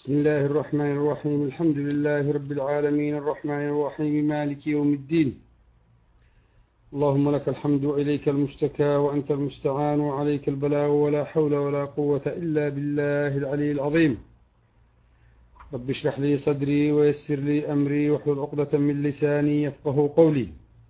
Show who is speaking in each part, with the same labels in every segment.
Speaker 1: بسم الله الرحمن الرحيم. الحمد لله رب العالمين الرحمن الرحيم مالك يوم الدين. اللهم لك الحمد وإليك المشتكى وأنت المستعان وعليك البلاغ ولا حول ولا قوة إلا بالله العلي العظيم. رب اشرح لي صدري ويسر لي أمري واحلل عقدة من لساني يفقه قولي.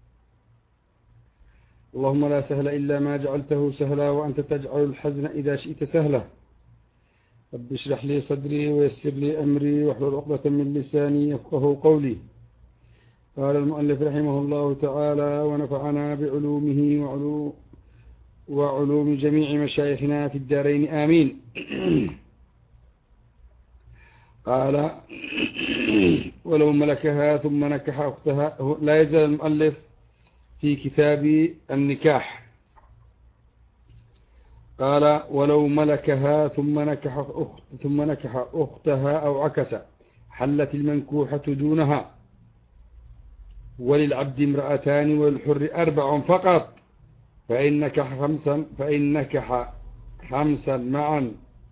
Speaker 1: اللهم لا سهل إلا ما جعلته سهلا وأنت تجعل الحزن إذا شئت سهلا. رب اشرح لي صدري ويسر لي أمري واحلل عقدة من لساني يفقه قولي. قال المؤلف رحمه الله تعالى: ونفعنا بعلومه وعلوم جميع مشايخنا في الدارين آمين. قال: ولو ملكها ثم نكح أختها. لا يزال المؤلف في كتاب النكاح. قال: ولو ملكها ثم نكح أختها أو عكس حلت المنكوحة دونها. وللعبد امرأتان وللحر 4 فقط، فإن نكح خمسا معا.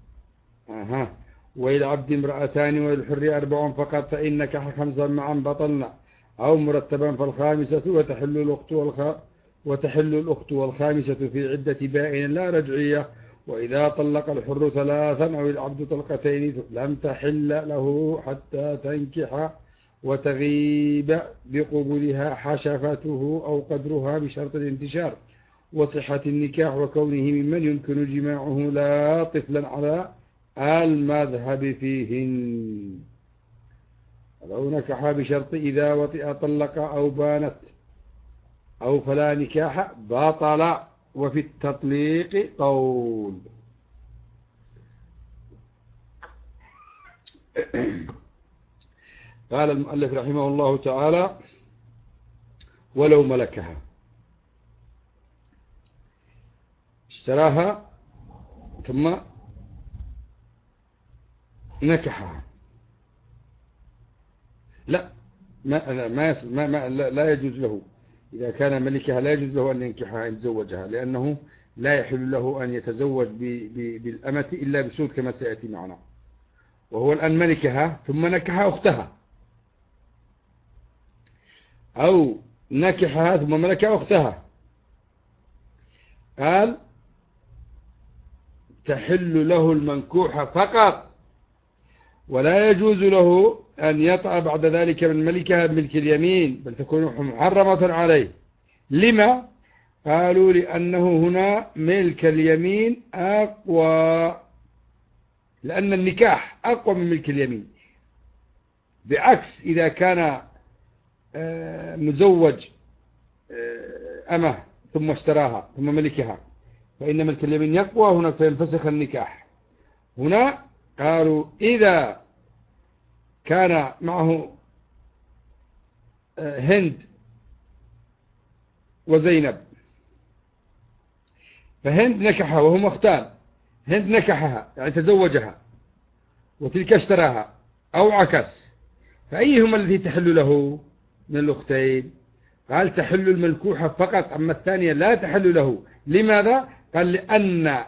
Speaker 1: وللعبد امرأتان وللحر 4 فقط، فإن نكح 5 معا بطلنا أو مرتبا فالخامسة وتحل الأخت والخامسة في عدة بائن لا رجعية. وإذا طلق الحر 3 أو العبد طلقتين لم تحل له حتى تنكح وتغيب بقبولها حشفته أو قدرها بشرط الانتشار وصحة النكاح وكونه ممن يمكن جماعه لا طفلا على المذهب فيهن. لو نكح بشرط إذا وطئ طلق أو بانت أو فلا نكاح باطل. وفي التطليق قول. قال المؤلف رحمه الله تعالى: ولو ملكها، اشتراها ثم نكحها، لا يجوز له. إذا كان ملكها لا يجوز له أن ينكحها إن تزوجها، لأنه لا يحل له أن يتزوج بالأمة إلا بسود كما سيأتي معنا. وهو الآن ملكها ثم نكح أختها، أو نكحها ثم ملك أختها. قال: تحل له المنكوحة فقط، ولا يجوز له أن يطأ بعد ذلك من ملكها بملك اليمين، بل تكون محرمة عليه. لما؟ قالوا: لأنه هنا ملك اليمين أقوى، لأن النكاح أقوى من ملك اليمين، بعكس إذا كان مزوج أمه ثم اشتراها ثم ملكها، فإن ملك اليمين يقوى هناك فينفسخ النكاح. هنا قالوا: إذا كان معه هند وزينب، فهند نكحها وهم أختان، هند نكحها يعني تزوجها وتلك اشتراها أو عكس، فأيهما الذي تحل له من الأختين؟ قال: تحل المنكوحة فقط، أما الثانية لا تحل له. لماذا؟ قال: لأن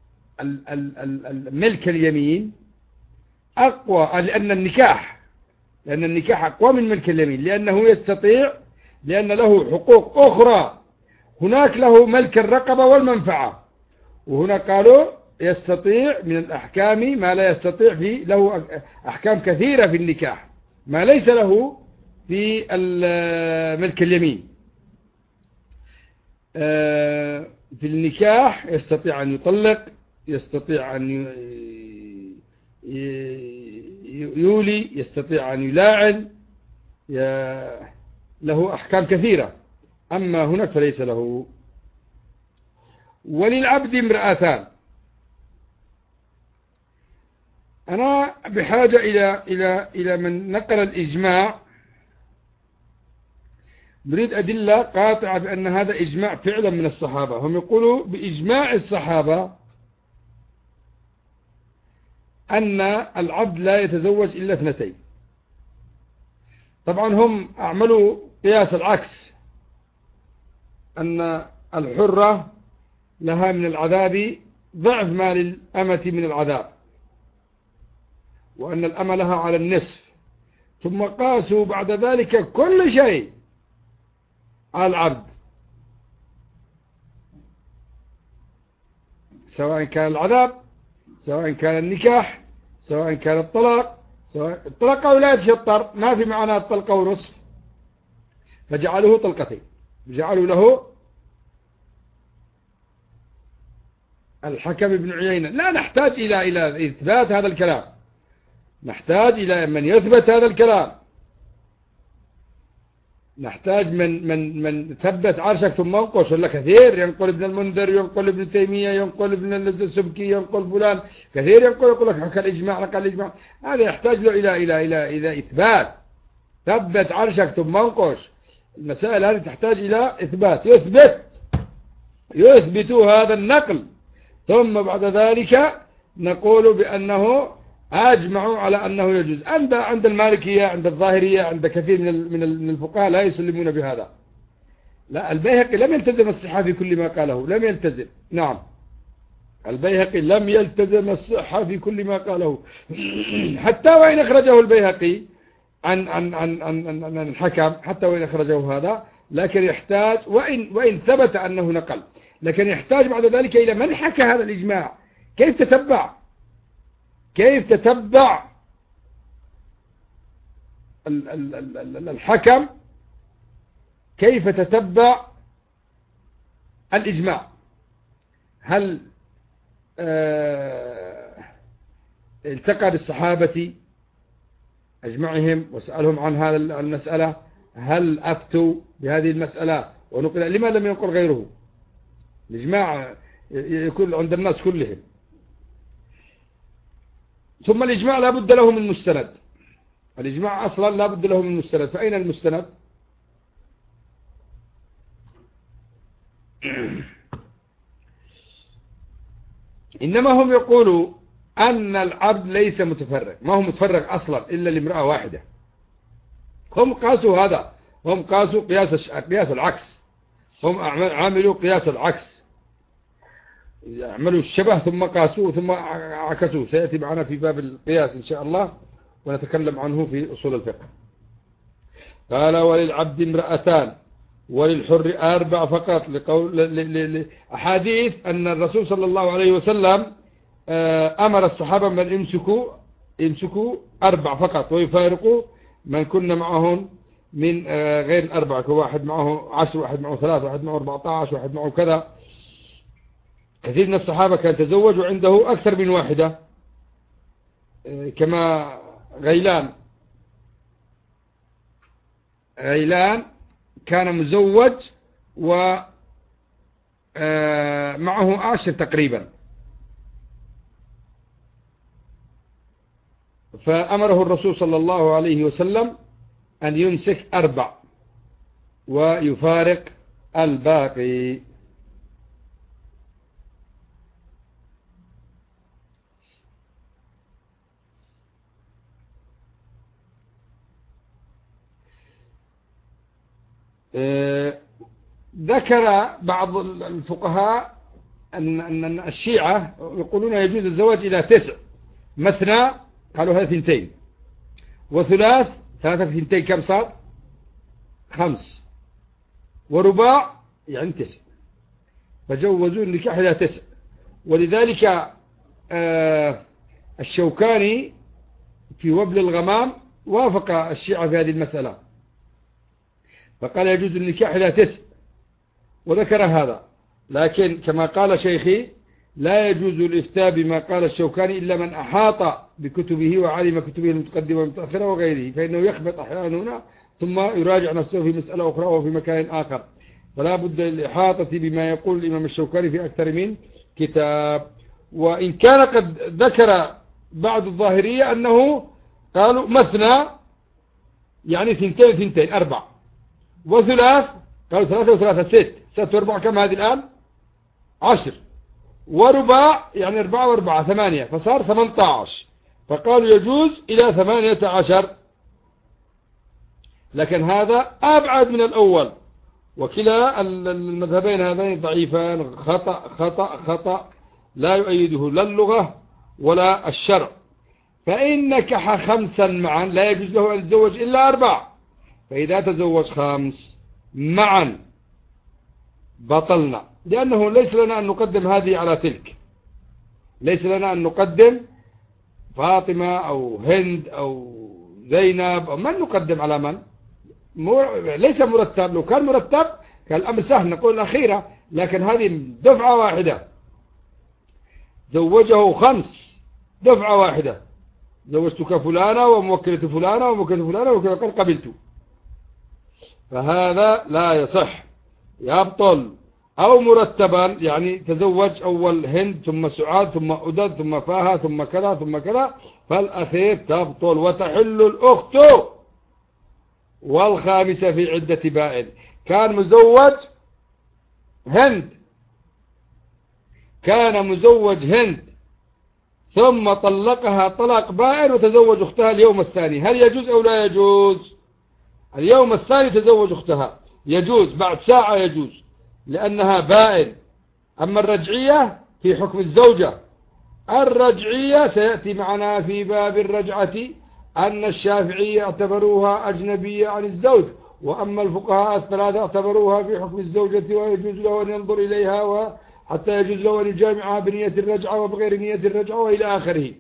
Speaker 1: ملك اليمين أقوى، لأن النكاح أقوى من ملك اليمين، لأنه يستطيع، لأن له حقوق أخرى. هناك له ملك الرقبة والمنفعة، وهنا قالوا يستطيع من الأحكام ما لا يستطيع فيه، له أحكام كثيرة في النكاح ما ليس له في ملك اليمين. في النكاح يستطيع أن يطلق، يستطيع أن يولي، يستطيع أن يلاعن، له أحكام كثيرة. أما هناك فليس له. وللعبد امرأتان. أنا بحاجة إلى من نقل الإجماع. نريد أدلة قاطعة بأن هذا إجماع فعلا من الصحابة. هم يقولوا بإجماع الصحابة أن العبد لا يتزوج إلا 2. طبعا هم أعملوا قياس العكس، أن الحرة لها من العذاب ضعف ما للأمة من العذاب، وأن الأمة لها على النصف، ثم قاسوا بعد ذلك كل شيء على العبد، سواء كان العذاب، سواء كان النكاح، سواء كان الطلاق، سواء الطلاق أو لا يتشطر، ما في معنى الطلقة ونصف، فجعلوه طلقتين، جعلوا له الحكم بن عيينة. لا نحتاج إلى إثبات هذا الكلام، نحتاج إلى من يثبت هذا الكلام، نحتاج من ثبت عرشك ثم انقش. ولا كثير ينقل ابن المنذر، ينقل ابن تيمية، ينقل ابن السبكي، ينقل فلان، كثير يقول لك حكى الإجماع، لك الإجماع. هذا يحتاج له إلى إثبات. ثبت عرشك ثم انقش. المسائل هذه تحتاج إلى إثبات، يثبت هذا النقل، ثم بعد ذلك نقول بأنه أجمعوا على أنه يجوز. عند المالكية، عند الظاهرية، عند كثير من الفقهاء لا يسلمون بهذا. لا، البيهقي لم يلتزم الصحة في كل ما قاله، لم يلتزم. نعم، البيهقي لم يلتزم الصحة في كل ما قاله حتى وإن أخرجه البيهقي عن الحكم، حتى وإن أخرجه هذا، لكن يحتاج وإن ثبت أنه نقل، لكن يحتاج بعد ذلك إلى من حكى هذا الإجماع. كيف تتبع الحكم، كيف تتبع الإجماع؟ هل التقى بالصحابة أجمعهم وسألهم عن هذا المسألة؟ هل أفتوا بهذه المسألة ونقل؟ لما لم ينقل غيره؟ الإجماع يكون عند الناس كلهم. ثم الإجماع لا بد له من مستند، الإجماع أصلا لا بد له من مستند. فأين المستند؟ إنما هم يقولوا أن العبد ليس متفرغ، ما هو متفرغ أصلا إلا لامرأة واحدة. هم قاسوا هذا، هم قاسوا قياس العكس، هم عملوا قياس العكس، عملوا الشبه ثم قاسوه ثم عكسوه. سيأتي معنا في باب القياس إن شاء الله ونتكلم عنه في أصول الفقه. قال وللعبد امرأتان وللحر 4 فقط، لقول أحاديث أن الرسول صلى الله عليه وسلم أمر الصحابة من يمسكوا 4 فقط ويفارقوا من كنا معهم من غير ال4، واحد معه 10، واحد معه 3، واحد معه 14، واحد معه كذا. كثير من الصحابة كان تزوج وعنده أكثر من واحدة، كما غيلان كان مزوج ومعه 10 تقريبا، فأمره الرسول صلى الله عليه وسلم أن يمسك 4 ويفارق الباقي. ذكر بعض الفقهاء أن الشيعة يقولون يجوز الزواج إلى 9، مثنى قالوا هذا 2، وثلاث 3 في 2 كم صار؟ 5، ورباع يعني 9، فجوزوا النكاح إلى 9. ولذلك الشوكاني في وبل الغمام وافق الشيعة في هذه المسألة، فقال يجوز النكاح إلى 9 وذكر هذا. لكن كما قال شيخي لا يجوز الإفتاء بما قال الشوكاني إلا من أحاط بكتبه وعلم كتبه المتقدمة والمتأخرة وغيره، فإنه يخبط أحيانا هنا ثم يراجع نفسه في مسألة أخرى وفي مكان آخر، فلا بد للإحاطة بما يقول الإمام الشوكاني في أكثر من كتاب. وإن كان قد ذكر بعض الظاهرية أنه قالوا مثنى يعني 2 4، وثلاث قالوا 3 و3 6 و4 كم هذه الآن؟ 10، ورباع يعني 4 و4 8، فصار 18، فقالوا يجوز إلى 18. لكن هذا أبعد من الأول، وكلا المذهبين هذين ضعيفان، خطأ لا يؤيده لا اللغة ولا الشرع. فإن نكح 5 معا لا يجوز له أن يتزوج إلا 4. فإذا تزوج 5 معا بطلنا، لأنه ليس لنا أن نقدم هذه على تلك. ليس لنا أن نقدم فاطمة أو هند أو زينب أو من نقدم على من. ليس مرتب. لو كان مرتب كان الأمر سهل، نقول الأخيرة، لكن هذه دفعة واحدة. زوجه 5 دفعة واحدة، زوجتك فلانة وموكلة فلانة وموكلة فلانة وكذا قد قبلت، فهذا لا يصح، يبطل. أو مرتبا، يعني تزوج أول هند ثم سعاد ثم أدد ثم فاها ثم كذا ثم كذا، فالأخير تبطل. وتحل الأخت والخامسة في عدة بائن. كان مزوج هند، كان مزوج هند ثم طلقها طلاق بائن وتزوج أختها اليوم الثاني، هل يجوز أو لا يجوز؟ اليوم الثاني تزوج أختها يجوز، بعد ساعة يجوز، لأنها بائن. أما الرجعية في حكم الزوجة. الرجعية سيأتي معنا في باب الرجعة أن الشافعية اعتبروها أجنبية عن الزوج، وأما الفقهاء الثلاثة اعتبروها في حكم الزوجة، ويجوز له أن ينظر إليها وحتى يجوز له أن يجامعها بنية الرجعة وبغير نية الرجعة وإلى آخره.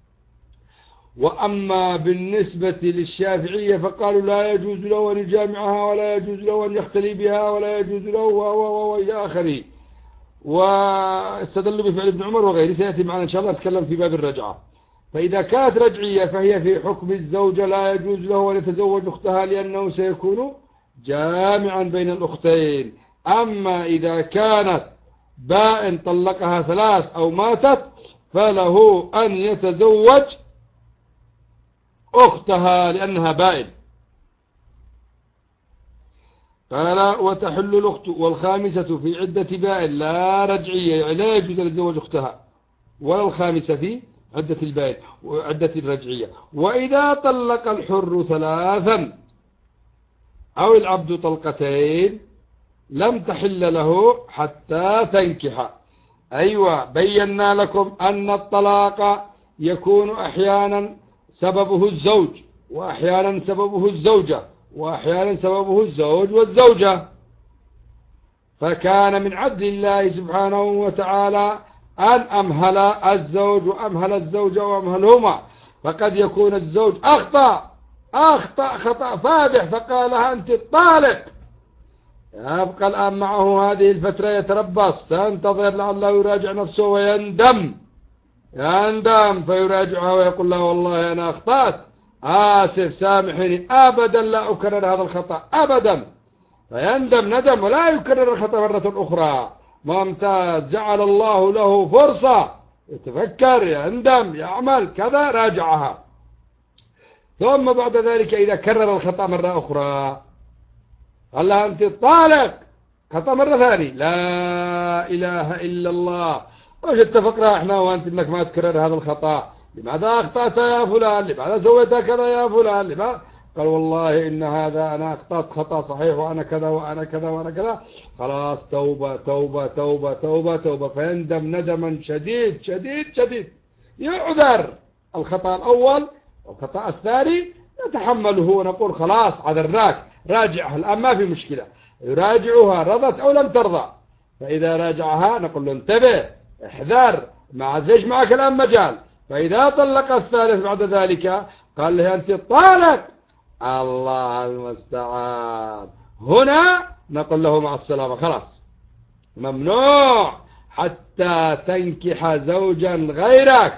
Speaker 1: وأما بالنسبة للشافعية فقالوا لا يجوز له أن يجامعها ولا يجوز له أن يختلي بها ولا يجوز له وإلى آخره. واستدلوا بفعل ابن عمر وغيره، سيأتي معنا إن شاء الله نتكلم في باب الرجعة. فإذا كانت رجعية فهي في حكم الزوجة، لا يجوز له أن يتزوج أختها لأنه سيكون جامعا بين الأختين. أما إذا كانت بائن طلقها 3 أو ماتت فله أن يتزوج أختها لأنها بائن. قال وتحل الأخت والخامسة في عدة بائن لا رجعية، يعني لا يجوز أن يتزوج أختها ولا الخامسة في عدة البائن وعدة الرجعية. وإذا طلق الحر 3 أو العبد طلقتين لم تحل له حتى تنكح. أيوة، بينا لكم أن الطلاق يكون أحيانا سببه الزوج، وأحيانا سببه الزوجة، وأحيانا سببه الزوج والزوجة. فكان من عدل الله سبحانه وتعالى أن أمهل الزوج وأمهل الزوجة وأمهلهما. فقد يكون الزوج أخطأ خطأ فادح فقالها أنت الطالق، يبقى الآن معه هذه الفترة يتربص، تنتظر لعله يراجع نفسه ويندم فيراجعها ويقول له والله أنا أخطأت، آسف سامحني، أبدا لا أكرر هذا الخطأ أبدا. فيندم ندم ولا يكرر الخطأ مرة أخرى. ممتاز، جعل الله له فرصة يتفكر يندم يعمل كذا، راجعها. ثم بعد ذلك إذا كرر الخطأ مرة أخرى قال لها أنت طالق، خطأ مرة ثانية، لا إله إلا الله، وش اتفقنا احنا وانت انك ما تكرر هذا الخطأ؟ لماذا اخطأت يا فلان؟ لماذا سويت كذا يا فلان؟ لماذا؟ قال والله ان هذا انا اخطأت خطأ صحيح وانا كذا وانا كذا وانا كذا. خلاص توبة توبة توبة توبة توبة. فيندم ندما شديد شديد شديد، يعذر الخطأ الاول والخطأ الثاني نتحمله ونقول خلاص عذرناك، راجعها الآن ما في مشكلة، يراجعها رضت أو لم ترضى. فإذا راجعها نقول له انتبه احذر، ما ليش معك الآن مجال. فإذا طلق الثالث بعد ذلك قال له أنت طالق، الله المستعان، هنا نقول له مع السلامة، خلاص ممنوع حتى تنكح زوجا غيرك.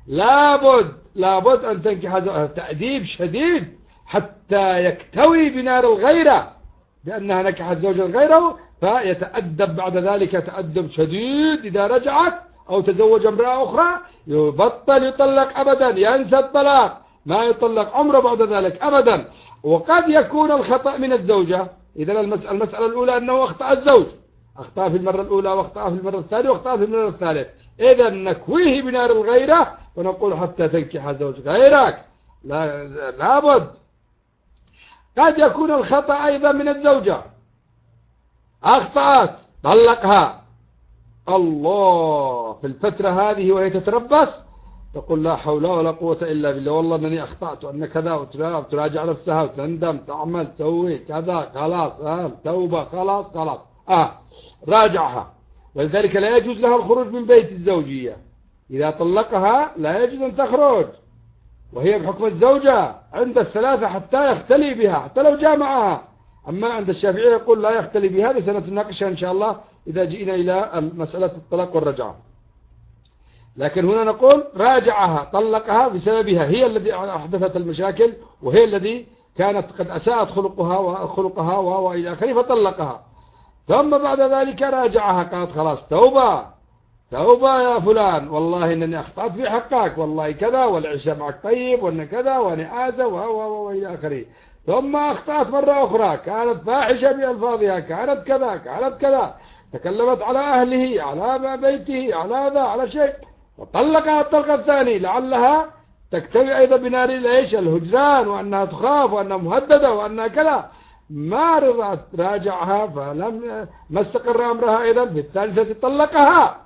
Speaker 1: لابد أن تنكح زوجا، تأديب شديد حتى يكتوي بنار الغيرة، بأنها نكحت زوجا غيره، فيتأدب بعد ذلك تأدب شديد. إذا رجعت أو تزوج امرأة أخرى يبطل يطلق أبدا، ينسى الطلاق، ما يطلق عمره بعد ذلك أبدا. وقد يكون الخطأ من الزوجة. إذا المسألة الأولى أنه أخطأ الزوج، أخطأ في المرة الأولى وأخطأ في المرة الثانية وأخطأ في المرة الثالثة، إذا نكويه بنار الغيرة ونقول حتى تنكح زوج غيرك، لابد. قد يكون الخطأ أيضا من الزوجة، أخطأت طلقها، الله في الفترة هذه وهي تتربص تقول لا حول ولا قوة إلا بالله، والله أنني أخطأت وأن كذا، وتراجع نفسها وتندم، تعمل تسوي كذا، خلاص توبة، خلاص راجعها. ولذلك لا يجوز لها الخروج من بيت الزوجية. إذا طلقها لا يجوز أن تخرج، وهي بحكم الزوجة عند الثلاثة حتى يختلي بها، حتى لو جامعها. أما عند الشافعية يقول لا يختلي بها. هذه سنتناقشها إن شاء الله إذا جئنا إلى مسألة الطلاق والرجعة. لكن هنا نقول راجعها، طلقها بسببها، هي الذي أحدثت المشاكل، وهي الذي كانت قد أساءت خلقها وإلى آخره، فطلقها. ثم بعد ذلك راجعها، قالت خلاص توبة يا فلان، والله إنني أخطأت في حقك، والله كذا، والعشاء معك طيب، وأن كذا، وأنا آسف وإلى آخره. ثم أخطأت مرة أخرى، كانت فاحشة بألفاظها، كانت كذا، تكلمت على أهله، على بيته، على هذا، على شيء، وطلقها الطلقة الثاني، لعلها تكتوي أيضا بنار الهجران، وأنها تخاف، وأنها مهددة، وأنها كذا. ما رضت راجعها، ما استقر أمرها أيضا، في الثالثة طلقها.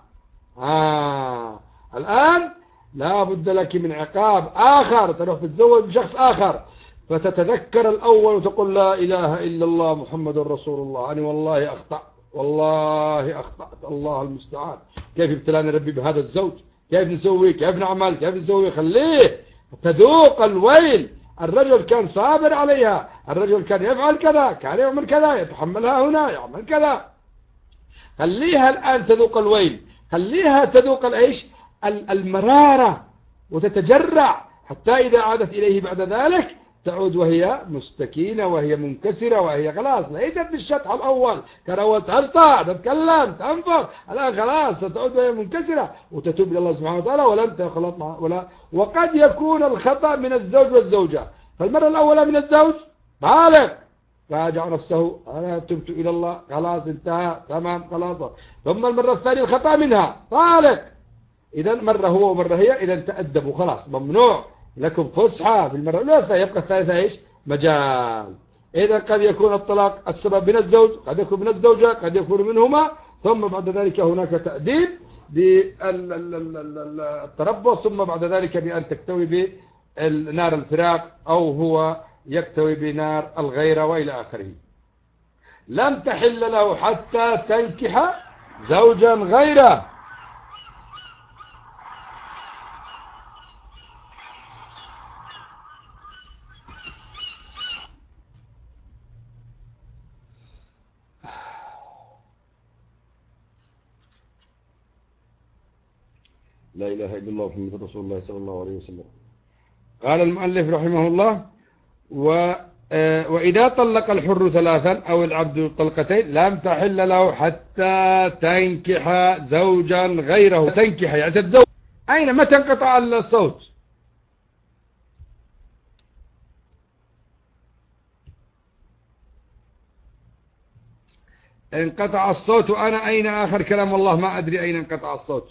Speaker 1: الآن لا بد لك من عقاب آخر، تروح تتزوج بشخص آخر، فتتذكر الأول وتقول لا إله إلا الله محمد رسول الله، أنا والله أخطأت، الله المستعان، كيف ابتلاني ربي بهذا الزوج، كيف نسوي، كيف نعمل، كيف نسوي، خليه تذوق الويل. الرجل كان صابر عليها، الرجل كان يفعل كذا، كان يعمل كذا، يتحملها هنا، يعمل كذا. خليها الآن تذوق الويل، خليها تذوق المرارة، وتتجرع حتى إذا عادت إليه بعد ذلك تعود وهي مستكينة، وهي منكسرة، وهي خلاص ليست بالشطح الأول. كان أول تسطع، تتكلم، تنفر، الآن خلاص ستعود وهي منكسرة، وتتوب إلى الله سبحانه وتعالى، ولن تخلط وقد يكون الخطأ من الزوج والزوجة. فالمرة الأولى من الزوج بالغ، راجع نفسه، أنا تبت إلى الله، خلاص انتهى، تمام، خلاص. ثم المرة الثانية الخطأ منها، طالق. إذا مرة هو ومرة هي، إذا تأدبوا، خلاص ممنوع لكم فسحة في المرة الأولى، يبقى الثالثة مجال. إذا قد يكون الطلاق السبب من الزوج، قد يكون من الزوجة، قد يكون منهما. ثم بعد ذلك هناك تأديب بالتربص، ثم بعد ذلك بأن تكتوي بنار الفراق، أو هو يكتوي بنار الغيرة، وإلى آخره. لم تحل له حتى تنكح زوجا غيره. لا إله إلا الله محمد رسول الله صلى الله عليه وسلم. قال المؤلف رحمه الله: وإذا طلق الحر ثلاثا أو العبد طلقتين لم تحل له حتى تنكح زوجا غيره. تنكح يعني تتزوج. أين متى انقطع الصوت؟ انقطع الصوت، وأنا أين آخر كلام الله ما أدري أين انقطع الصوت.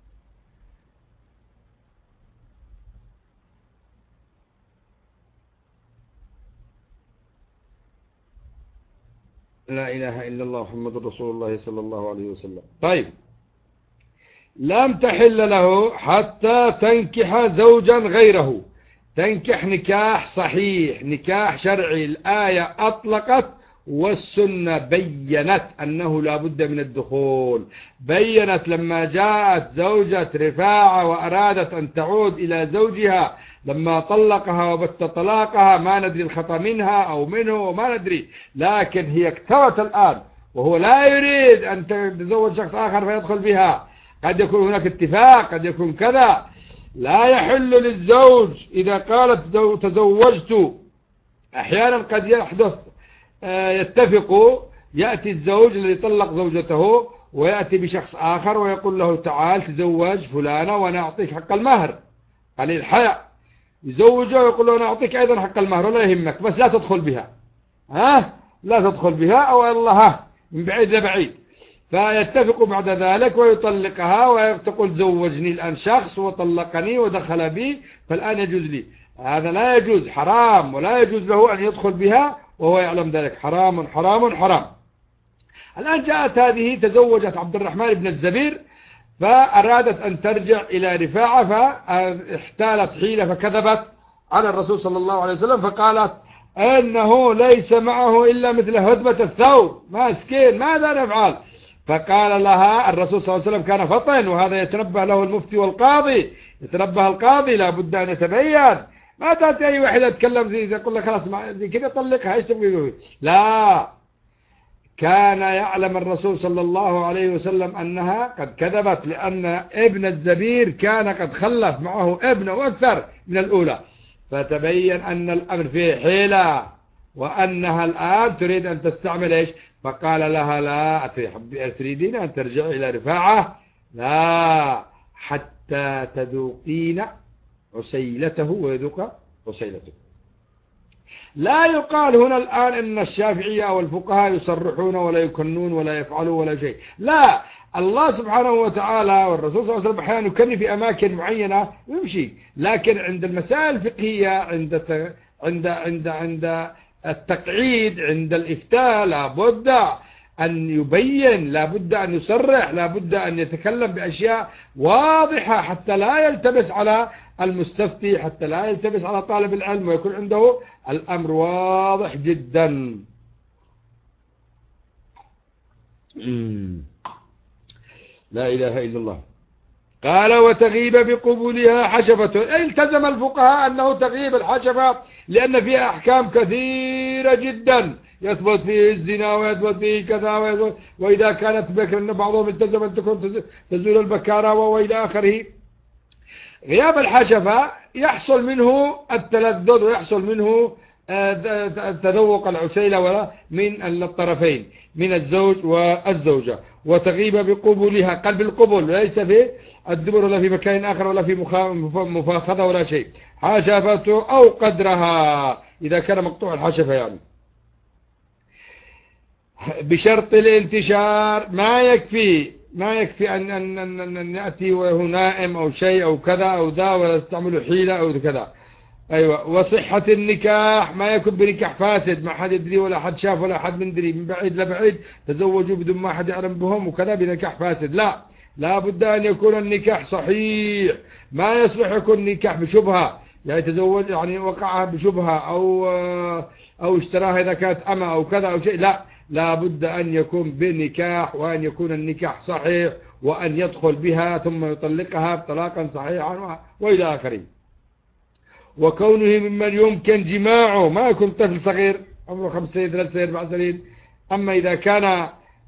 Speaker 1: لا إله إلا الله محمد رسول الله صلى الله عليه وسلم. طيب، لم تحل له حتى تنكح زوجا غيره. تنكح نكاح صحيح، نكاح شرعي. الآية أطلقت والسنة بيّنت أنه لا بد من الدخول. بيّنت لما جاءت زوجة رفاعة وأرادت أن تعود إلى زوجها لما طلقها وبت طلاقها، ما ندري الخطأ منها أو منه ما ندري، لكن هي اكتوت الآن وهو لا يريد أن تتزوج شخص آخر فيدخل بها. قد يكون هناك اتفاق، قد يكون كذا. لا يحل للزوج إذا قالت تزوجت. أحيانا قد يحدث يتفقوا، يأتي الزوج الذي طلق زوجته ويأتي بشخص آخر ويقول له تعال تزوج فلانة وأنا أعطيك حق المهر، قليل حياء. يزوجه ويقول له أنا أعطيك أيضا حق المهر ولا يهمك، بس لا تدخل بها. لا تدخل بها، أو الله من بعيد لبعيد. فيتفق بعد ذلك ويطلقها وتقول زوجني الآن شخص وطلقني ودخل بي، فالآن يجوز لي. هذا لا يجوز، حرام، ولا يجوز له أن يدخل بها وهو يعلم ذلك. حرام حرام حرام. الآن جاءت هذه تزوجت عبد الرحمن بن الزبير فأرادت أن ترجع إلى رفاعة، فاحتالت حيلة فكذبت على الرسول صلى الله عليه وسلم، فقالت أنه ليس معه إلا مثل هدبة الثوب، مسكين ماذا نفعل؟ فقال لها الرسول صلى الله عليه وسلم كان فطن، وهذا يتنبه له المفتي والقاضي، يتنبه القاضي لا بد أن يتبين. ما تأتي أي واحد يتكلم زي يقول لك خلاص زي كذا طلقها، ايش تبغي؟ لا، كان يعلم الرسول صلى الله عليه وسلم أنها قد كذبت، لأن ابن الزبير كان قد خلف معه ابن وأكثر من الأولى، فتبين أن الأمر فيه حيلة، وأنها الآن تريد أن تستعمل إيش؟ فقال لها لا تريدين أن ترجع إلى رفاعة؟ لا، حتى تذوقين عسيلته ويذوق عسيلته. لا يقال هنا الآن إن الشافعية أو الفقهاء يصرحون ولا يكنون ولا يفعلون ولا شيء، لا، الله سبحانه وتعالى والرسول صلى الله عليه وسلم أحيانا يكن في أماكن معينة ويمشي، لكن عند المسائل الفقهية، عند التقعيد، عند الإفتاء، لابد أن يبين، لابد أن يصرح، لابد أن يتكلم بأشياء واضحة حتى لا يلتبس على المستفتي، حتى لا يلتبس على طالب العلم، ويكون عنده الأمر واضح جدا. لا إله إلا الله. قال وتغيب بقبولها حشفة، التزم الفقهاء أنه تغيب الحشفة لأن فيها أحكام كثيرة جدا، يثبت فيه الزنا ويثبت فيه كذا وإذا كانت بكر أن بعضهم التزم أن تكون تزول البكارة وإلى آخره. غياب الحشفة يحصل منه التلذذ ويحصل منه تذوق العسيلة من الطرفين، من الزوج والزوجة. وتغيب بقبولها، قلب القبول، ليس في الدبر ولا في مكان آخر ولا في مفاخذة ولا شيء. حشفته أو قدرها إذا كان مقطوع الحشفة يعني. بشرط الانتشار، ما يكفي أن يأتي وهو نائم أو شيء أو كذا أو ذا ويستعمل حيلة أو كذا. أيوة. وصحة النكاح، ما يكون بنكاح فاسد، ما حد يدري ولا حد شاف ولا حد مندري، من بعيد لبعيد تزوجوا بدون ما حد يعلم بهم وكذا، بنكاح فاسد. لا بد أن يكون النكاح صحيح، ما يصلح يكون نكاح بشبهة، يعني تزوج يعني وقعها بشبهة أو اشتراها إذا كانت أما أو كذا أو شيء، لا بد أن يكون بنكاح، وأن يكون النكاح صحيح، وأن يدخل بها ثم يطلقها طلاقا صحيحا وإلى آخره. وكونه ممن يمكن جماعه، ما يكون طفل صغير عمره 5 سنين 3 سنين 4 سنين. أما إذا كان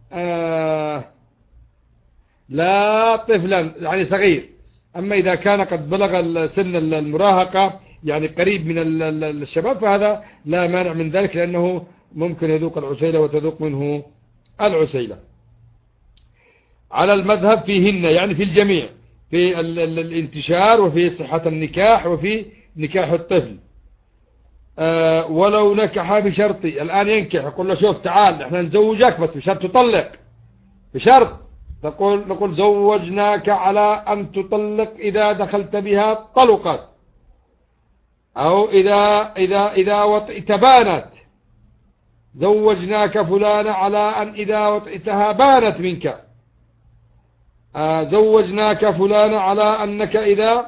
Speaker 1: لا طفلا يعني صغير، أما إذا كان قد بلغ سن المراهقة يعني قريب من الشباب، فهذا لا مانع من ذلك، لأنه ممكن يذوق العسيلة وتذوق منه العسيلة. على المذهب فيهن يعني في الجميع، في الانتشار وفي صحة النكاح وفي نكاح الطفل. ولو نكح بشرطي، الآن ينكح يقول له شوف تعال احنا نزوجك بس بشرط تطلق، بشرط نقول زوجناك على أن تطلق إذا دخلت بها طلقت، أو إذا وطئت بانت، زوجناك فلان على أن إذا وطئتها بانت منك، زوجناك فلان على أنك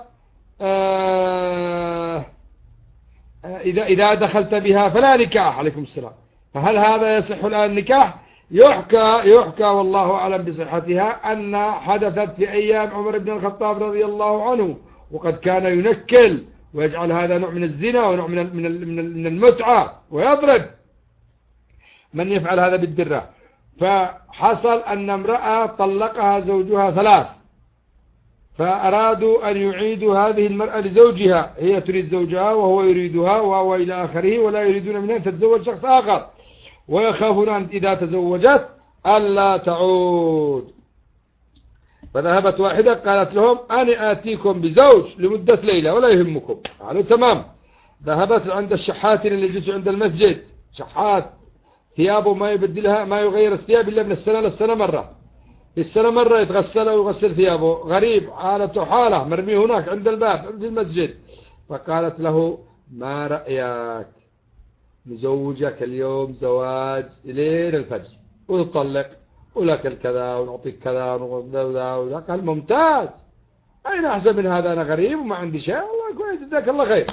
Speaker 1: إذا دخلت بها فلا نكاح. عليكم السلام. فهل هذا يصح الآن نكاح؟ يحكى والله أعلم بصحتها أن حدثت في أيام عمر بن الخطاب رضي الله عنه، وقد كان ينكل ويجعل هذا نوع من الزنا ونوع من المتعة، ويضرب من يفعل هذا بالدرة. فحصل أن امرأة طلقها زوجها 3، فأرادوا أن يعيدوا هذه المرأة لزوجها، هي تريد زوجها وهو يريدها وإلى آخره، ولا يريدون منها أن تتزوج شخص آخر، ويخافون أن إذا تزوجت ألا تعود. فذهبت واحدة قالت لهم أنا آتيكم بزوج لمدة ليلة ولا يهمكم. قالوا تمام. ذهبت عند الشحات اللي يجلسوا عند المسجد، شحات ثيابه ما يبدلها، ما يغير الثياب إلا من السنة للسنة مرة، في السنة مرة يتغسل ويغسل ثيابه، غريب حالته حالة، مرمي هناك عند الباب في المسجد. فقالت له ما رأيك نزوجك اليوم زواج لين الفجر وتطلق، ولك الكذا ونعطيك كذا وذا. قال ممتاز، أين أحسن من هذا؟ أنا غريب وما عندي شيء. والله كويس، جزاك الله خير.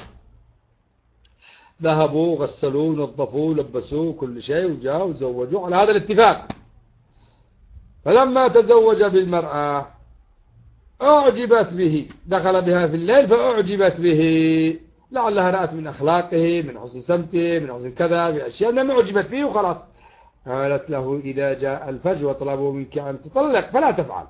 Speaker 1: ذهبوا غسلوه نظفوه لبسوه كل شيء وجاءوا وزوجوه على هذا الاتفاق. فلما تزوج بالمرأة أعجبت به، دخل بها في الليل فأعجبت به، لعلها رأت من أخلاقه، من حسن سمته، من حسن كذا، بأشياء لم أعجبت به وخلاص. قالت له إذا جاء الفجر وطلبوا منك أن تطلق فلا تفعل.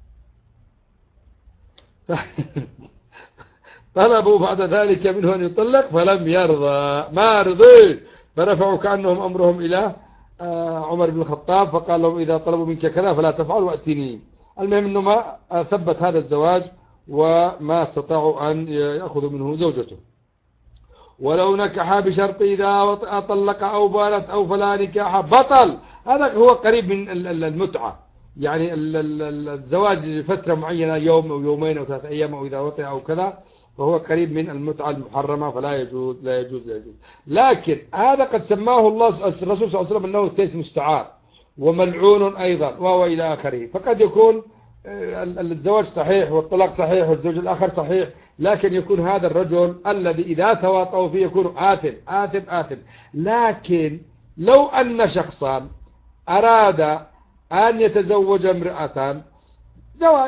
Speaker 1: طلبوا بعد ذلك منه أن يطلق فلم يرضى، ما رضي. فرفعوا كأنهم أمرهم إلى عمر بن الخطاب، فقال لهم إذا طلبوا منك كذا فلا تفعل وأتني. المهم أنه ما ثبت هذا الزواج وما استطاعوا أن يأخذوا منه زوجته. ولو نكح بشرط إذا طلق أو بانت أو فلا نكاح بطل. هذا هو قريب من المتعة، يعني الزواج لفترة معينة، يوم أو يومين أو 3 أيام أو إذا وطئ أو كذا، فهو قريب من المتعة المحرمة، فلا يجوز لا يجوز لا يجوز. لكن هذا قد سماه الله الرسول صلى الله عليه وسلم أنه تيس مستعار وملعون أيضا وهو إلى آخره. فقد يكون الزواج صحيح والطلاق صحيح والزوج الآخر صحيح، لكن يكون هذا الرجل الذي إذا تواطؤوا فيه يكون آثم. لكن لو أن شخصا أراد أن يتزوج امرأة زواج،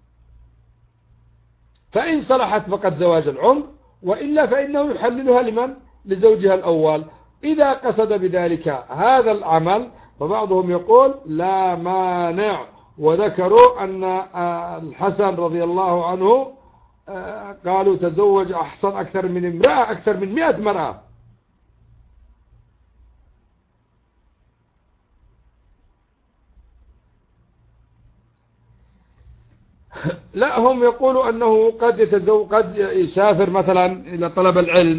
Speaker 1: فإن صلحت فقد زواج العمر، وإلا فإنه يحللها لمن؟ لزوجها الأول. إذا قصد بذلك هذا العمل فبعضهم يقول لا مانع. وذكروا أن الحسن رضي الله عنه قالوا تزوج أحسن أكثر من امرأة، أكثر من 100 مرأة. لا، هم يقولوا أنه قد يسافر مثلا إلى طلب العلم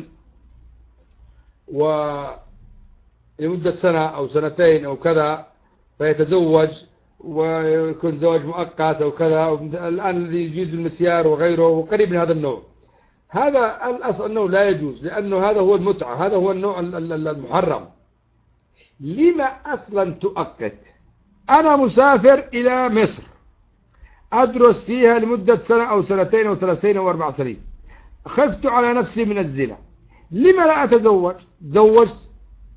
Speaker 1: ولمدة سنة أو سنتين أو كذا فيتزوج، ويكون زواج مؤقت أو كذا. الآن الذي يجوز المسيار وغيره وقريب من هذا النوع، هذا الأصل أنه لا يجوز، لأنه هذا هو المتعة، هذا هو النوع المحرم. لما أصلا تؤقت؟ أنا مسافر إلى مصر أدرس فيها لمدة سنة أو سنتين أو 3 سنين أو 4 سنين، خفت على نفسي من الزنا، لما لا أتزوج؟ تزوجت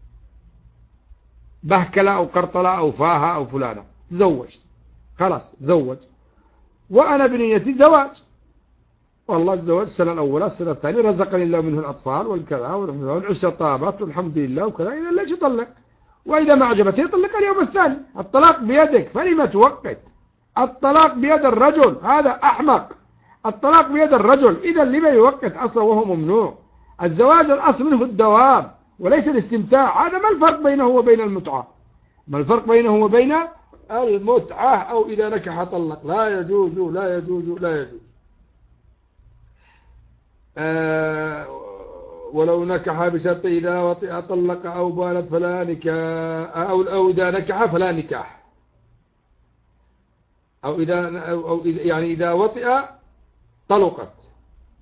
Speaker 1: بهكلة أو قرطلة أو فاها أو فلانة، تزوجت خلاص، تزوج وأنا بنيتي زواج، والله تزوج السنة الأولى السنة الثانية رزقني الله منه الأطفال والكذا والعشرة طابت والحمد لله وكذا، إذا ليش يطلق؟ وإذا ما عجبته يطلق اليوم الثاني. الطلاق بيدك، فلما توقت؟ الطلاق بيد الرجل، هذا أحمق. الطلاق بيد الرجل، إذا لما يوقت أصلا وهو ممنوع؟ الزواج الأصل منه الدوام وليس الاستمتاع. هذا ما الفرق بينه وبين المتعة؟ ما الفرق بينه وبين المتعة؟ أو إذا نكح طلق، لا يجوز لا يجوز لا يجوز. ولو نكح بشرط إذا وطئ طلق أو بانت فلا نكاح، أو إذا نكح فلا نكاح، أو إذا يعني إذا وطئ طلقت،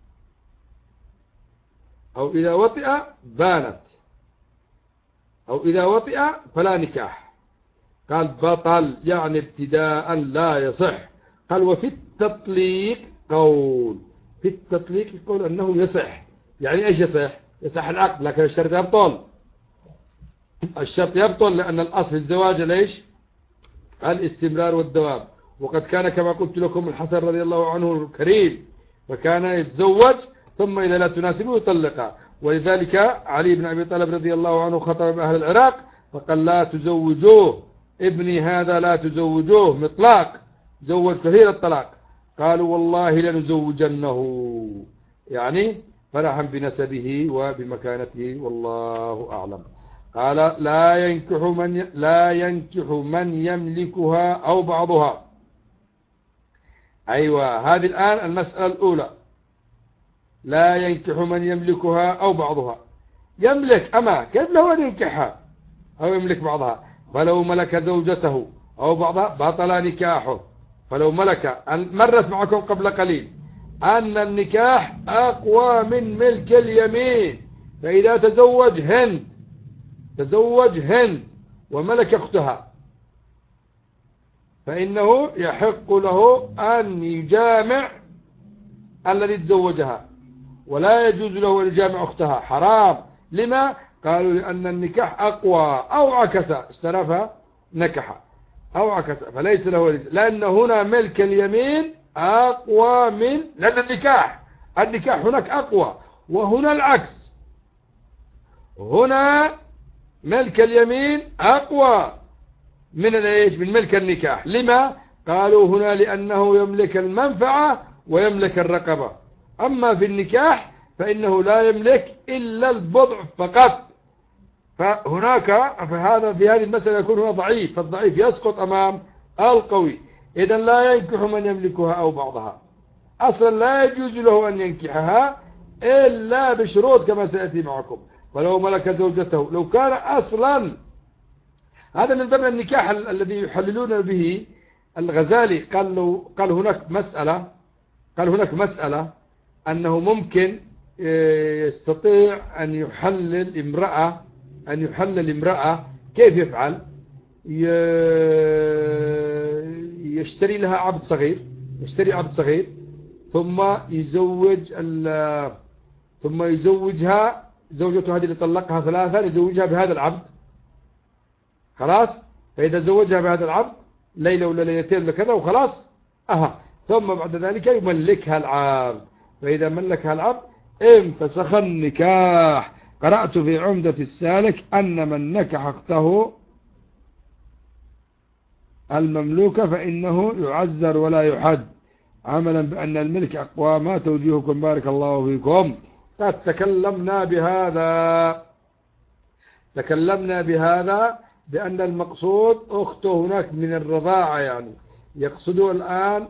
Speaker 1: أو إذا وطئ بانت، أو إذا وطئ فلا نكاح. قال بطل، يعني ابتداء لا يصح. قال وفي التطليق قول، في التطليق يقول أنه يصح. يعني إيش يصح؟ يصح العقد، لكن الشرط يبطل. الشرط يبطل لأن الأصل الزواج ليش؟ الاستمرار والدوام. وقد كان كما قلت لكم الحسن رضي الله عنه كريم، فكان يتزوج ثم إذا لا تناسبه يطلقها. ولذلك علي بن أبي طالب رضي الله عنه خطب أهل العراق فقال لا تزوجوه، ابني هذا لا تزوجوه، مطلاق، زوج كثير الطلاق. قالوا والله لنزوجنه، يعني فرحا بنسبه وبمكانته، والله أعلم. قال لا ينكح من يملكها أو بعضها. أيوة، هذه الآن المسألة الأولى، لا ينكح من يملكها أو بعضها. يملك أما كيف له أن ينكحها أو يملك بعضها؟ فلو ملك زوجته أو بعضها بطل نكاحه. فلو ملك، مرت معكم قبل قليل أن النكاح أقوى من ملك اليمين. فإذا تزوج هند وملك أختها فإنه يحق له أن يجامع الذي تزوجها، ولا يجوز له أن يجامع أختها، حرام. لما؟ قالوا لأن النكاح أقوى، أو عكس، استلفها نكح أو عكس، فليس له ولي، لأن هنا ملك اليمين أقوى من، لأن النكاح هناك أقوى، وهنا العكس، هنا ملك اليمين أقوى من الايش؟ من ملك النكاح. لما؟ قالوا هنا لأنه يملك المنفعة ويملك الرقبة، أما في النكاح فإنه لا يملك إلا البضع فقط. فهناك في هذه المسألة يكون هنا ضعيف، فالضعيف يسقط أمام القوي. إذن لا ينكح من يملكها أو بعضها، أصلا لا يجوز له أن ينكحها إلا بشروط كما سيأتي معكم. ولو ملك زوجته، لو كان أصلا، هذا من ضمن النكاح الذي يحللون به. الغزالي قال هناك مسألة أنه ممكن يستطيع أن يحلل امرأة. كيف يفعل؟ يشتري لها عبد صغير، ثم يزوجها زوجته هذه اللي طلقها ثلاثة، يزوجها بهذا العبد، خلاص. فإذا زوجها بهذا العبد ليلة ولا ليلتين ولا كذا وخلاص، ثم بعد ذلك يملكها العبد. فإذا ملكها العبد انفسخ النكاح. قرأت في عمدة السالك أن من نكح أخته المملوكة فإنه يعزر ولا يحد، عملا بأن الملك أقوى. ما توجيهكم بارك الله فيكم؟ قد تكلمنا بهذا بأن المقصود أخته هناك من الرضاعة، يعني يقصدوا الآن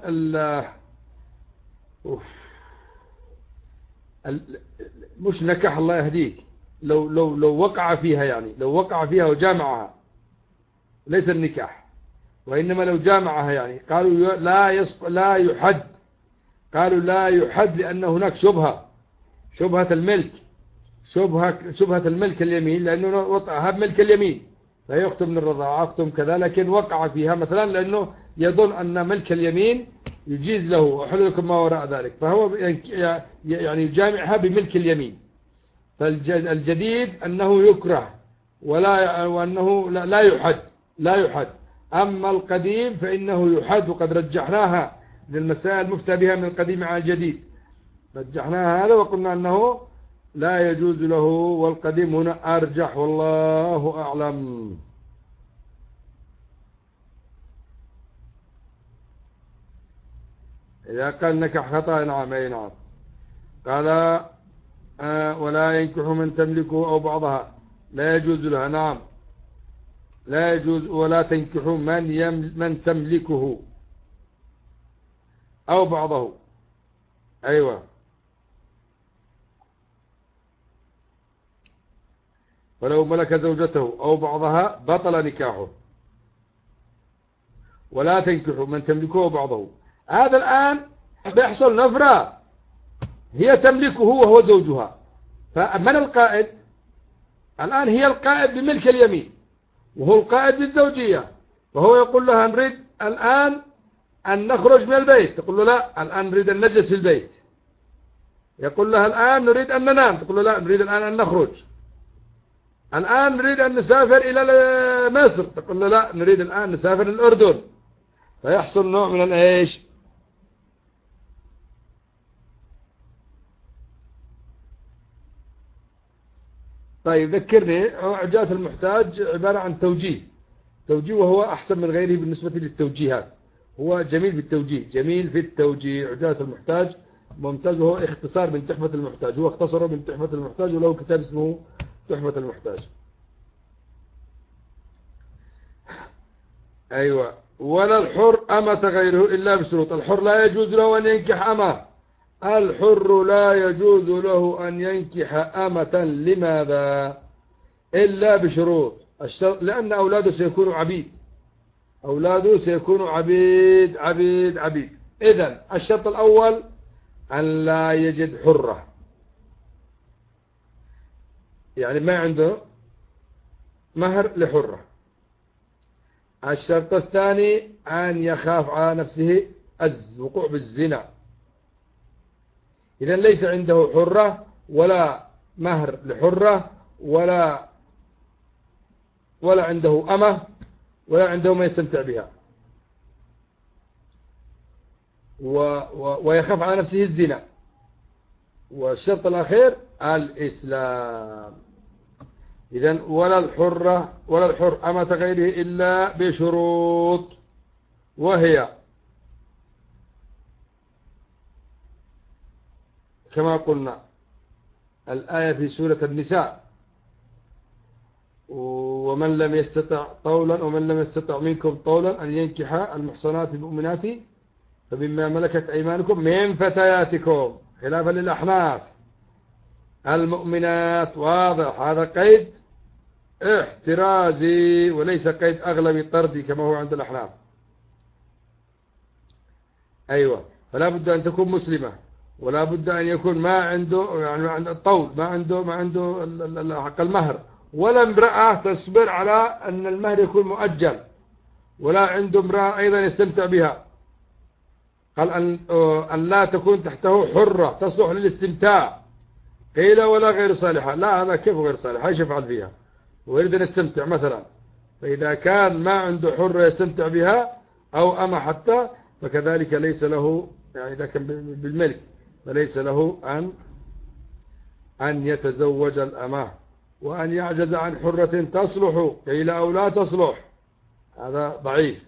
Speaker 1: مش نكح، الله يهديك، لو وقع فيها، يعني لو وقع فيها وجامعها، ليس النكاح، وإنما لو جامعها، يعني قالوا لا يحد. قالوا لا يحد لأن هناك شبهة الملك، شبهة الملك اليمين، لأنه وطئها بملك اليمين، فهي أخته من الرضاعة، أخته كذا، لكن وقع فيها مثلا لأنه يظن أن ملك اليمين يجيز له وحل لكم ما وراء ذلك، فهو يعني يجامعها بملك اليمين. فالجديد أنه يكره وأنه لا يحد. أما القديم فإنه يحد، وقد رجحناها من المسائل المفتى بها من القديم على الجديد، رجحناها هذا وقلنا أنه لا يجوز له، والقديم هنا أرجح، والله أعلم. إذا قال نكح خطأ، نعم، أي نعم. قال ولا ينكح من تملكه أو بعضها، لا يجوز لها، نعم، لا يجوز. ولا تنكح من تملكه أو بعضه، أيوة. فلو ملك زوجته أو بعضها بطل نكاحه. ولا تنكح من تملكه أو بعضه، هذا الآن بيحصل نفرة، هي تملكه وهو زوجها، فمن القائد الآن؟ هي القائد بملك اليمين، وهو القائد بالزوجية، فهو يقول لها نريد الآن أن نخرج من البيت، تقول له لا، الآن نريد أن نجلس في البيت. يقول لها الآن نريد أن ننام، تقول له لا، نريد الآن أن نخرج. الآن نريد أن نسافر إلى مصر، تقول له لا، نريد الآن نسافر الأردن. فيحصل نوع من الإيش؟ طيب ذكرني. عجاة المحتاج عبارة عن توجيه، وهو أحسن من غيره بالنسبة للتوجيهات، هو جميل بالتوجيه، جميل في التوجيه. عجاة المحتاج ممتاز، وهو اختصار من تحفة المحتاج، هو اختصره من تحفة المحتاج، وله كتاب اسمه تحفة المحتاج. أيوة. ولا الحر أمة غيره إلا بشروط. الحر لا يجوز له أن ينكح أمة، الحر لا يجوز له أن ينكح أمة. لماذا؟ إلا بشروط. لأن أولاده سيكونوا عبيد. إذن الشرط الأول أن لا يجد حرة، يعني ما عنده مهر لحرة. الشرط الثاني أن يخاف على نفسه الوقوع بالزنا. إذا ليس عنده حرة ولا مهر لحرة ولا عنده أمة ولا عنده ما يستمتع بها، ويخاف على نفسه الزنا. والشرط الأخير الإسلام. إذن ولا الحر أمة غيره إلا بشروط، وهي كما قلنا الآية في سورة النساء: ومن لم يستطع طولا ومن لم يستطع منكم طولا أن ينكح المحصنات المؤمنات فمما ملكت أيمانكم من فتياتكم، خلافا للأحناف. المؤمنات واضح، هذا قيد احترازي وليس قيد أغلبي طردي كما هو عند الأحناف. أيوة، فلا بد أن تكون مسلمة، ولا بد أن يكون ما عنده يعني الطول، ما عنده حق المهر، ولا امرأة تصبر على أن المهر يكون مؤجل، ولا عنده امرأة أيضا يستمتع بها. قال أن لا تكون تحته حرة تصلح للاستمتاع. قيل ولا غير صالحة. لا، هذا كيف غير صالحة؟ ايش يفعل فيها؟ ويريد أن يستمتع مثلا. فإذا كان ما عنده حرة يستمتع بها أو أما حتى، فكذلك ليس له، يعني إذا كان بالملك فليس له أن يتزوج الأمة. وأن يعجز عن حرة تصلح، قيل أو لا تصلح، هذا ضعيف.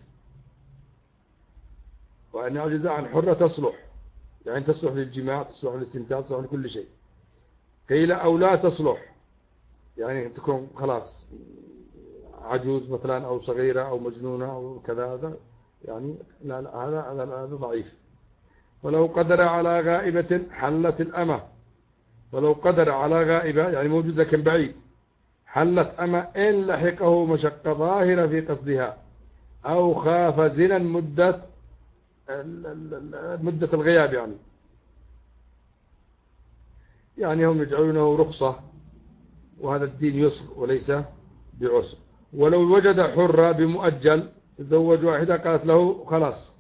Speaker 1: وأن يعجز عن حرة تصلح، يعني تصلح للجماع، تصلح للاستمتاع، تصلح لكل شيء. قيل أو لا تصلح، يعني تكون خلاص عجوز مثلا أو صغيرة أو مجنونة أو كذا، هذا يعني لا هذا ضعيف. ولو قدر على غائبة حلت الأمة. ولو قدر على غائبة يعني موجود لكن بعيد، حلت أمة إن لحقه مشقة ظاهرة في قصدها أو خاف زنا مدة الغياب. يعني هم يجعلونه رخصة، وهذا الدين يسر وليس بعسر. ولو وجد حرة بمؤجل تزوج واحدة قالت له خلاص.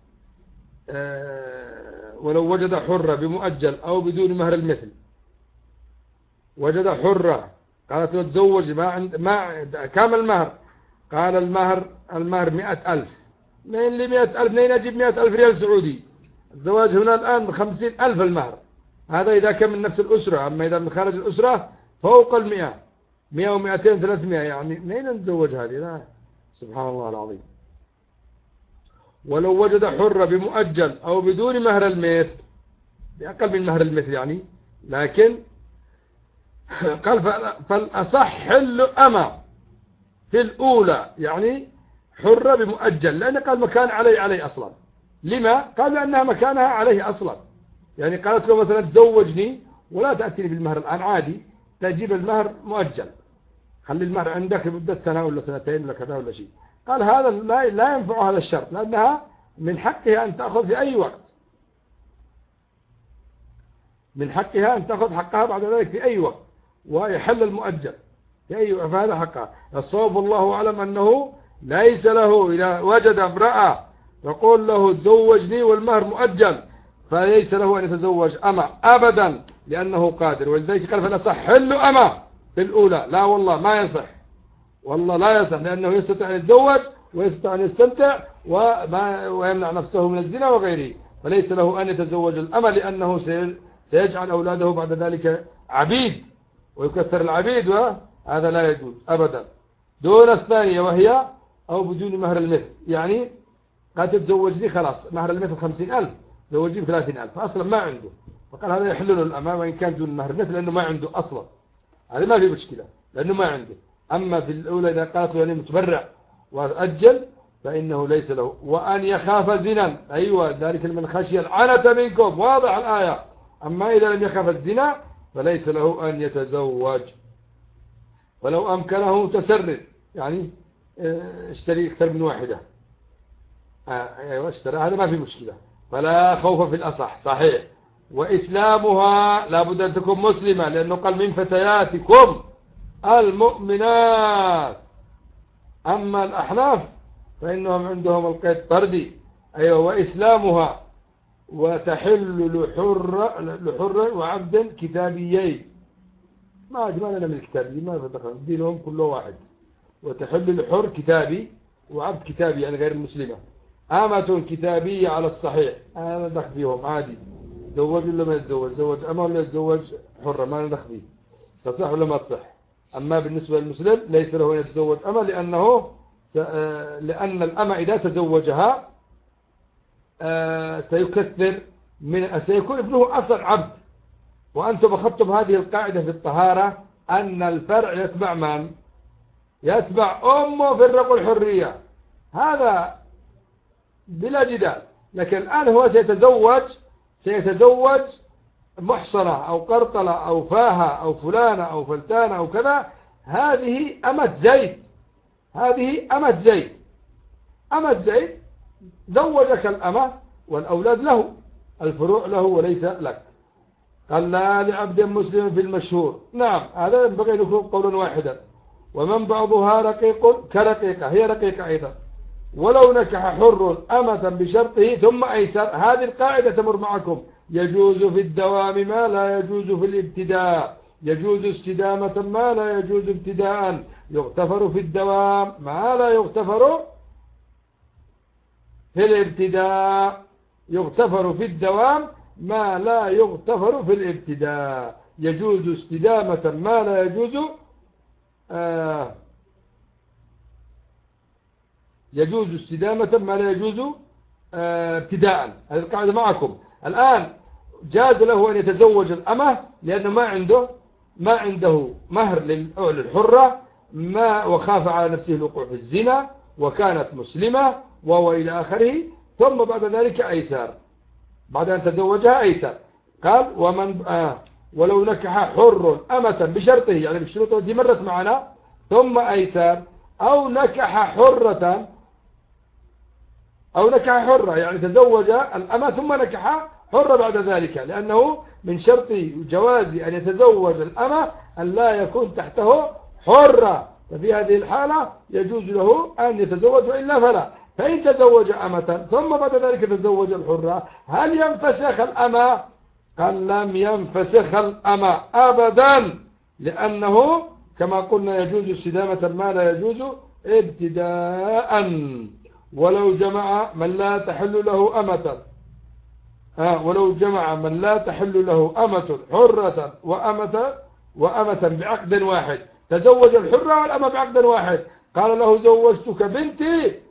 Speaker 1: ولو وجد حرة بمؤجل أو بدون مهر المثل، وجد حرة قالت له تزوج ما كم المهر؟ قال المهر 100,000. منين لي 100,000؟ منين أجيب 100,000 ريال سعودي؟ الزواج هنا الآن 50,000 المهر. هذا إذا كان من نفس الأسرة، أما إذا من خارج الأسرة فوق 100 و200 300، يعني منين نتزوج هذه؟ لا، سبحان الله العظيم. ولو وجد حرة بمؤجل أو بدون مهر المثل، بأقل من مهر المثل يعني، لكن قال فالأصح حل أما في الأولى، يعني حرة بمؤجل، لأن قال مكان عليه أصلا. لما؟ قال لأنها مكانها عليه أصلا. يعني قالت له مثلا تزوجني ولا تأتيني بالمهر الآن، عادي تجيب المهر مؤجل، خلي المهر عندك لمدة سنة ولا سنتين ولا كذا ولا شيء. قال هذا لا ينفع هذا الشرط، لأنها من حقها أن تأخذ في أي وقت، من حقها أن تأخذ حقها بعد ذلك في أي وقت، ويحل المؤجل في أي وقت، فهذا حقها. الصواب والله أعلم أنه ليس له إذا وجد امرأة يقول له تزوجني والمهر مؤجل فليس له أن يتزوج أما أبدا، لأنه قادر. ولذلك قال فالأصح حل أما في الأولى. لا والله ما يصح، والله لا يصح، لأنه يستطيع أن يتزوج ويستطيع أن يستمتع ويمنع نفسه من الزنا وغيره، فليس له أن يتزوج الأمة، لأنه سيجعل أولاده بعد ذلك عبيد ويكثر العبيد، وهذا لا يجوز أبدا. دون الثانية وهي أو بدون مهر المثل، يعني قد تتزوجني خلاص مهر المثل 50,000، زوجني ب30,000، فأصلا ما عنده، فقال هذا يحل له الأمة وإن كان دون مهر المثل، لأنه ما عنده أصلا، هذا ما في مشكلة لأنه ما عنده. أما في الأولى إذا قالت له يعني متبرع وأجل فإنه ليس له. وأن يخاف زنا، أيوة ذلك من خشي العنة منكم، واضح الآية. أما إذا لم يخاف الزنا فليس له أن يتزوج. ولو أمكنه تسرد، يعني اشتري أكثر من واحدة، أيوة اشترى، هذا ما في مشكلة، فلا خوف في الأصح صحيح. وإسلامها لابد أن تكون مسلمة، لأنه قال من فتياتكم المؤمنات. أما الأحناف فإنهم عندهم القيد طردي. أيوة. وإسلامها وتحل لحر وعبد كتابيين. ما لنا من الكتابي، ما دخل دينهم كله واحد. وتحل لحر كتابي وعبد كتابي يعني غير المسلمة. أمة كتابية على الصحيح، أنا دخل فيهم عادي، زوج ولا ما يتزوج، زوج أمة ولا يتزوج حرة، ما ندخل فيه، تصح ولا ما تصح. أما بالنسبة للمسلم ليس له أن يتزوج أمة، لأن الأمة إذا تزوجها سيكثر سيكون ابنه أصلا عبد. وأنتم أخذتم هذه القاعدة في الطهارة أن الفرع يتبع من؟ يتبع أمه في الرق الحرية، هذا بلا جدال. لكن الآن هو سيتزوج محصنة أو قرطلة أو فاهة أو فلانة أو فلتانة أو كذا، هذه أمة زيد، هذه أمة زيد. أمة زيد زوجك الأمة والأولاد له، الفروع له وليس لك. قال لا لعبد مسلم في المشهور. نعم، هذا ينبغي أن يكون قولا واحدا. ومن بعضها رقيق كرقيقة، هي رقيقة أيضا. ولو نكح حر أمة بشرطه ثم أيسر، هذه القاعدة تمر معكم. يجوز في الدوام ما لا يجوز في الابتداء، يجوز استدامة ما لا يجوز ابتداء، يغتفر في الدوام ما لا يغتفر في الابتداء، يغتفر في الدوام ما لا يغتفر في الابتداء. يجوز استدامة ما لا يجوز يجوز استدامة ما لا يجوز ابتداء. هذه القاعدة معكم. الآن جاز له أن يتزوج الأمة لأنه ما عنده مهر للحرة، وخاف على نفسه الوقوع في الزنا، وكانت مسلمة وهو إلى آخره. ثم بعد ذلك أيسر، بعد أن تزوجها أيسر. قال ولو نكح حر أمة بشرطه، يعني بالشروط التي مرت معنا، ثم أيسر، أو نكح حرة يعني تزوج الأمة ثم نكح حرة بعد ذلك، لأنه من شرط جواز أن يتزوج الأمة أن لا يكون تحته حرة، ففي هذه الحالة يجوز له أن يتزوج وإلا فلا. فإن تزوج أمة ثم بعد ذلك تزوج الحرة، هل ينفسخ الأمة؟ قال لم ينفسخ الأمة أبدا، لأنه كما قلنا يجوز استدامة ما لا يجوز ابتداء. ولو جمع من لا تحل له أمة ولو جمع من لا تحل له أمة حرة وأمة بعقد واحد، تزوج الحرة والأمة بعقد واحد. قال له زوجتك بنتي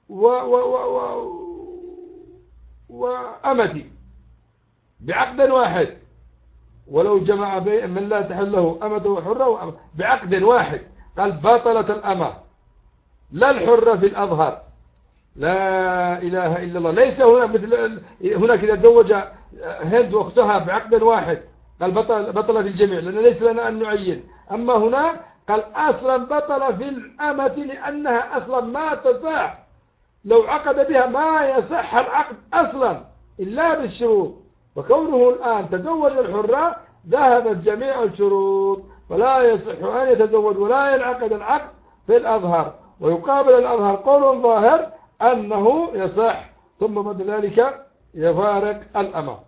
Speaker 1: وأمتي بعقد واحد. ولو جمع من لا تحل له أمة وحرة بعقد واحد، قال بطلت الأمة لا الحرة في الأظهر. لا إله إلا الله. ليس هناك إذا تزوج هند وأختها بعقد واحد قال بطل في الجميع، لأن ليس لنا أن نعين. أما هنا قال أصلا بطل في الأمة لأنها أصلا ما تصح، لو عقد بها ما يصح العقد أصلا إلا بالشروط. وكونه الآن تزوج الحرة ذهبت جميع الشروط، فلا يصح أن يتزوج ولا ينعقد العقد في الأظهر. ويقابل الأظهر قول ظاهر أنه يصح، ثم بعد ذلك يفارق الأمة.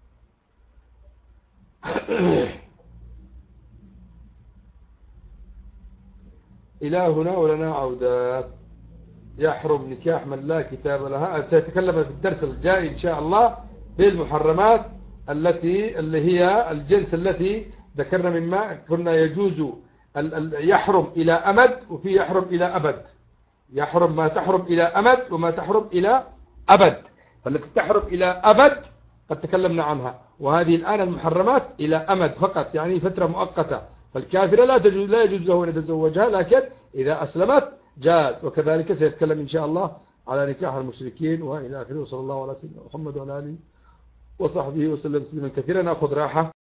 Speaker 1: إلى هنا ولنا عودات. يحرم نكاح من لا كتاب لها. سيتكلم في الدرس الجاي إن شاء الله بالمحرمات اللي هي الجنس التي ذكرنا مما كنا يجوز يحرم إلى أمد، وفي يحرم إلى أبد. يحرم ما تحرم إلى أمد وما تحرم إلى أبد. فالتي تحرم إلى أبد قد تكلمنا عنها، وهذه الآن المحرمات إلى أمد فقط، يعني فترة مؤقتة. فالكافرة لا يجوز له أن يتزوجها، لكن إذا أسلمت جاز. وكذلك سيتكلم إن شاء الله على نكاح المشركين وإلى آخره. وصلى الله على سيدنا محمد وعلى آله وصحبه وسلم تسليما كثيرا. نأخذ راحة.